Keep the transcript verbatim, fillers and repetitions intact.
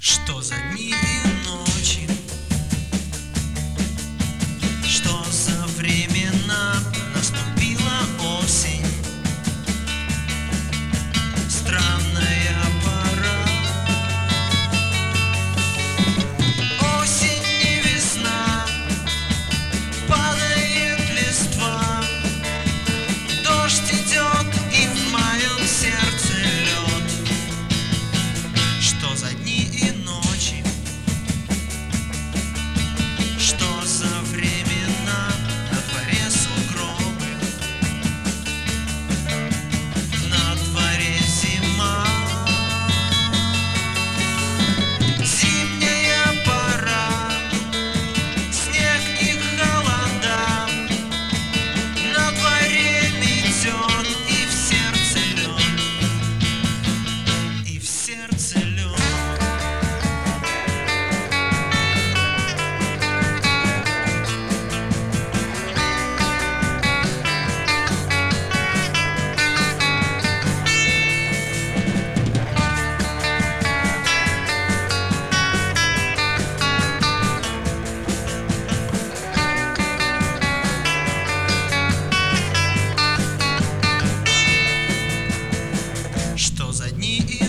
Что за дни и ночи, что за времена, наступила осень, странная пора. Осень не весна, падает листва, дождь идет, и в моем сердце лед. Что за дни и ночи, что за времена, на дворе сугробы, на дворе зима. Зимняя пора, снег и холода, на дворе метет, и в сердце лед, и в сердце лед. Что за дни и